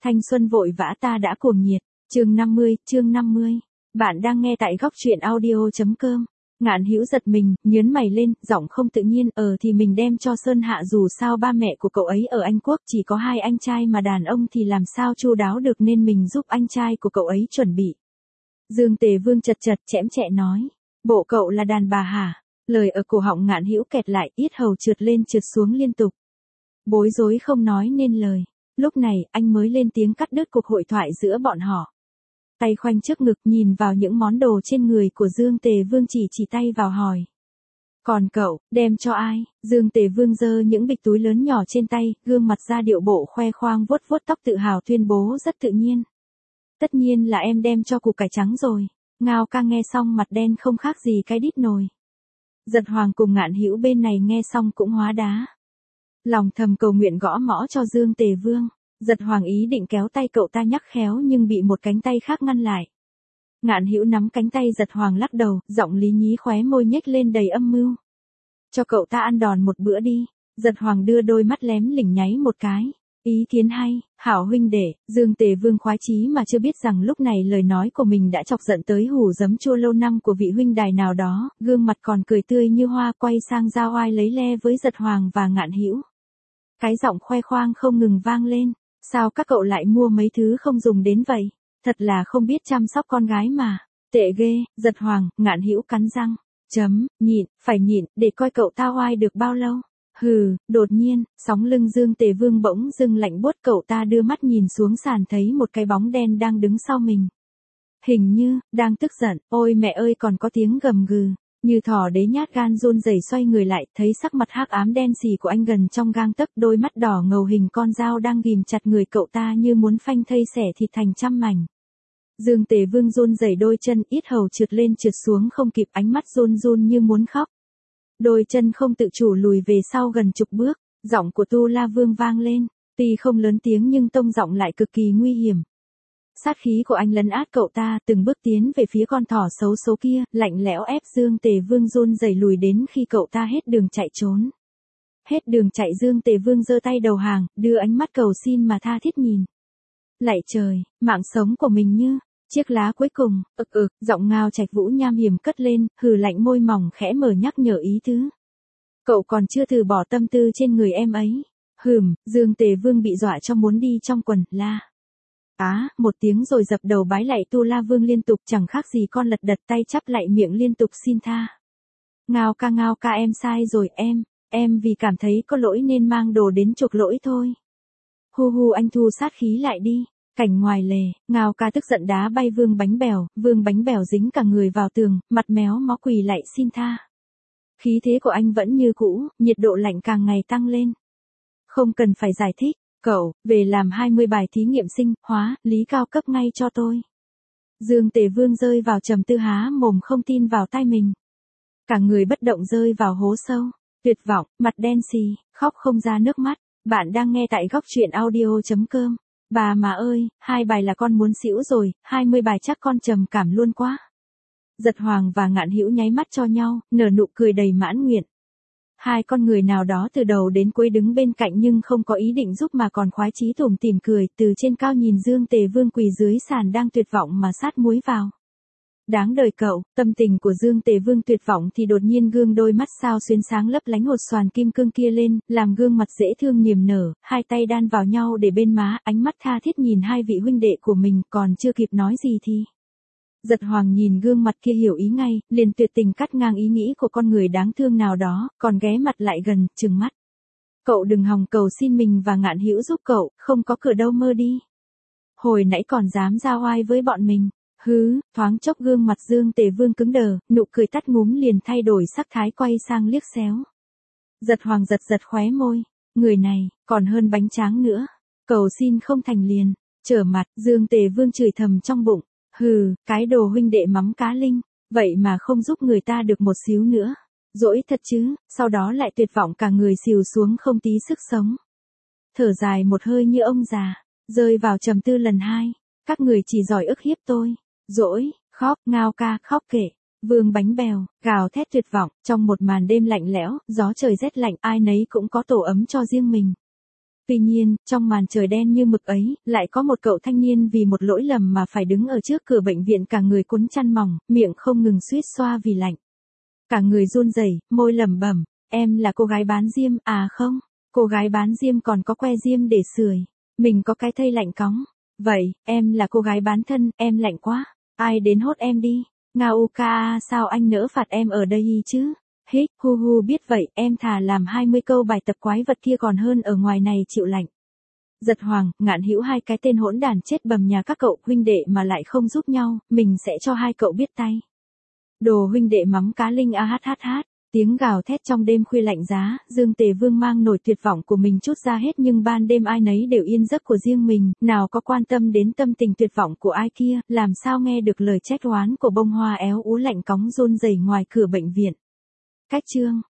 Thanh xuân vội vã ta đã cuồng nhiệt. Chương 50. Bạn đang nghe tại góc truyện audio.com. Ngạn Hữu giật mình, nhướng mày lên, giọng không tự nhiên, thì mình đem cho Sơn Hạ, dù sao ba mẹ của cậu ấy ở Anh Quốc chỉ có 2 anh trai mà đàn ông thì làm sao chu đáo được, nên mình giúp anh trai của cậu ấy chuẩn bị. Dương Tề Vương chật chẽm chẹ nói. Bộ cậu là đàn bà hả? Lời ở cổ họng Ngạn Hữu kẹt lại, yết hầu trượt lên trượt xuống liên tục. Bối rối không nói nên lời. Lúc này, anh mới lên tiếng cắt đứt cuộc hội thoại giữa bọn họ. Tay khoanh trước ngực nhìn vào những món đồ trên người của Dương Tề Vương, chỉ tay vào hỏi. Còn cậu, đem cho ai? Dương Tề Vương giơ những bịch túi lớn nhỏ trên tay, gương mặt ra điệu bộ khoe khoang vuốt vuốt tóc tự hào tuyên bố rất tự nhiên. Tất nhiên là em đem cho củ cải trắng rồi. Ngao ca nghe xong mặt đen không khác gì cái đít nồi. Giật Hoàng cùng Ngạn Hữu bên này nghe xong cũng hóa đá. Lòng thầm cầu nguyện gõ mõ cho Dương Tề Vương. Giật Hoàng ý định kéo tay cậu ta nhắc khéo nhưng bị một cánh tay khác ngăn lại. Ngạn Hữu nắm cánh tay Giật Hoàng lắc đầu, giọng lý nhí khóe môi nhếch lên đầy âm mưu. Cho cậu ta ăn đòn một bữa đi. Giật Hoàng đưa đôi mắt lém lỉnh nháy một cái. Ý kiến hay, hảo huynh đệ. Dương Tề Vương khoái chí mà chưa biết rằng lúc này lời nói của mình đã chọc giận tới hủ giấm chua lâu năm của vị huynh đài nào đó, gương mặt còn cười tươi như hoa, quay sang giao oai lấy le với Giật Hoàng và Ngạn Hữu. Cái giọng khoe khoang không ngừng vang lên. Sao các cậu lại mua mấy thứ không dùng đến vậy? Thật là không biết chăm sóc con gái mà. Tệ ghê. Giật Hoàng, Ngạn Hữu cắn răng. Nhịn, phải nhịn, để coi cậu ta oai được bao lâu. Hừ. Đột nhiên, sóng lưng Dương Tề Vương bỗng dưng lạnh buốt, cậu ta đưa mắt nhìn xuống sàn thấy một cái bóng đen đang đứng sau mình. Hình như, đang tức giận. Ôi mẹ ơi, còn có tiếng gầm gừ. Như thỏ đế nhát gan run rẩy xoay người lại, thấy sắc mặt hắc ám đen sì của anh gần trong gang tấc, đôi mắt đỏ ngầu hình con dao đang ghim chặt người cậu ta như muốn phanh thây xẻ thịt thành trăm mảnh. Dương Tề Vương run rẩy đôi chân, yết hầu trượt lên trượt xuống không kịp, ánh mắt run run như muốn khóc. Đôi chân không tự chủ lùi về sau gần chục bước, giọng của Tu La Vương vang lên, tuy không lớn tiếng nhưng tông giọng lại cực kỳ nguy hiểm. Sát khí của anh lấn át cậu ta, từng bước tiến về phía con thỏ xấu số kia, lạnh lẽo ép Dương Tề Vương run rẩy lùi đến khi cậu ta hết đường chạy trốn. Hết đường chạy, Dương Tề Vương giơ tay đầu hàng, đưa ánh mắt cầu xin mà tha thiết nhìn. Lạy trời, mạng sống của mình như chiếc lá cuối cùng. Giọng Ngao Trạch Vũ nham hiểm cất lên, hừ lạnh môi mỏng khẽ mở nhắc nhở ý tứ. Cậu còn chưa từ bỏ tâm tư trên người em ấy. Dương Tề Vương bị dọa cho muốn đi trong quần, la. Một tiếng rồi dập đầu bái lạy Tu La Vương liên tục, chẳng khác gì con lật đật, tay chắp lại miệng liên tục xin tha. Ngao ca em sai rồi, em vì cảm thấy có lỗi nên mang đồ đến chuộc lỗi thôi. Hu anh thu sát khí lại đi. Cảnh ngoài lề, Ngao ca tức giận đá bay Vương Bánh Bèo dính cả người vào tường, mặt méo mó quỳ lạy xin tha. Khí thế của anh vẫn như cũ, nhiệt độ lạnh càng ngày tăng lên. Không cần phải giải thích. Cậu, về làm 20 bài thí nghiệm sinh, hóa, lý cao cấp ngay cho tôi. Dương Tề Vương rơi vào trầm tư, há mồm không tin vào tai mình. Cả người bất động rơi vào hố sâu, tuyệt vọng, mặt đen xì, khóc không ra nước mắt. Bạn đang nghe tại góc truyện audio.com. Bà mà ơi, 2 bài là con muốn xỉu rồi, 20 bài chắc con trầm cảm luôn quá. Giật Hoàng và Ngạn Hữu nháy mắt cho nhau, nở nụ cười đầy mãn nguyện. 2 con người nào đó từ đầu đến cuối đứng bên cạnh nhưng không có ý định giúp mà còn khoái chí tủm tỉm cười, từ trên cao nhìn Dương Tề Vương quỳ dưới sàn đang tuyệt vọng mà sát muối vào. Đáng đời cậu. Tâm tình của Dương Tề Vương tuyệt vọng thì đột nhiên gương đôi mắt sao xuyến sáng lấp lánh hột xoàn kim cương kia lên, làm gương mặt dễ thương niềm nở, 2 tay đan vào nhau để bên má, ánh mắt tha thiết nhìn 2 vị huynh đệ của mình, còn chưa kịp nói gì thì Giật Hoàng nhìn gương mặt kia hiểu ý ngay, liền tuyệt tình cắt ngang ý nghĩ của con người đáng thương nào đó, còn ghé mặt lại gần, trừng mắt. Cậu đừng hòng cầu xin mình và Ngạn Hữu giúp cậu, không có cửa đâu mơ đi. Hồi nãy còn dám ra oai với bọn mình. Thoáng chốc gương mặt Dương Tề Vương cứng đờ, nụ cười tắt ngúm liền thay đổi sắc thái, quay sang liếc xéo. Giật Hoàng giật khóe môi, người này, còn hơn bánh tráng nữa. Cầu xin không thành liền. Trở mặt, Dương Tề Vương chửi thầm trong bụng. Cái đồ huynh đệ mắm cá linh, vậy mà không giúp người ta được một xíu nữa. Dỗi thật chứ, sau đó lại tuyệt vọng cả người xìu xuống không tí sức sống. Thở dài một hơi như ông già, rơi vào trầm tư lần 2. Các người chỉ giỏi ức hiếp tôi. Dỗi, khóc, Ngao ca, khóc kể. Vương Bánh Bèo, gào thét tuyệt vọng, trong một màn đêm lạnh lẽo, gió trời rét lạnh, ai nấy cũng có tổ ấm cho riêng mình. Tuy nhiên, trong màn trời đen như mực ấy, lại có một cậu thanh niên vì một lỗi lầm mà phải đứng ở trước cửa bệnh viện cả người cuốn chăn mỏng, miệng không ngừng suýt xoa vì lạnh. Cả người run rẩy, môi lẩm bẩm, em là cô gái bán diêm, à không, cô gái bán diêm còn có que diêm để sưởi, mình có cái thây lạnh cóng. Vậy, em là cô gái bán thân, em lạnh quá, ai đến hốt em đi. Ngauka, sao anh nỡ phạt em ở đây chứ? Hích, hu hu, biết vậy, em thà làm 20 câu bài tập quái vật kia còn hơn ở ngoài này chịu lạnh. Giật Hoàng, Ngạn Hữu, hai cái tên hỗn đản chết bầm nhà các cậu huynh đệ mà lại không giúp nhau, mình sẽ cho hai cậu biết tay. Đồ huynh đệ mắm cá linh a hát hát hát. Tiếng gào thét trong đêm khuya lạnh giá, Dương Tề Vương mang nổi tuyệt vọng của mình trút ra hết, nhưng ban đêm ai nấy đều yên giấc của riêng mình, nào có quan tâm đến tâm tình tuyệt vọng của ai kia, làm sao nghe được lời trách oán của bông hoa éo ú lạnh cóng run rẩy ngoài cửa bệnh viện. Cách chương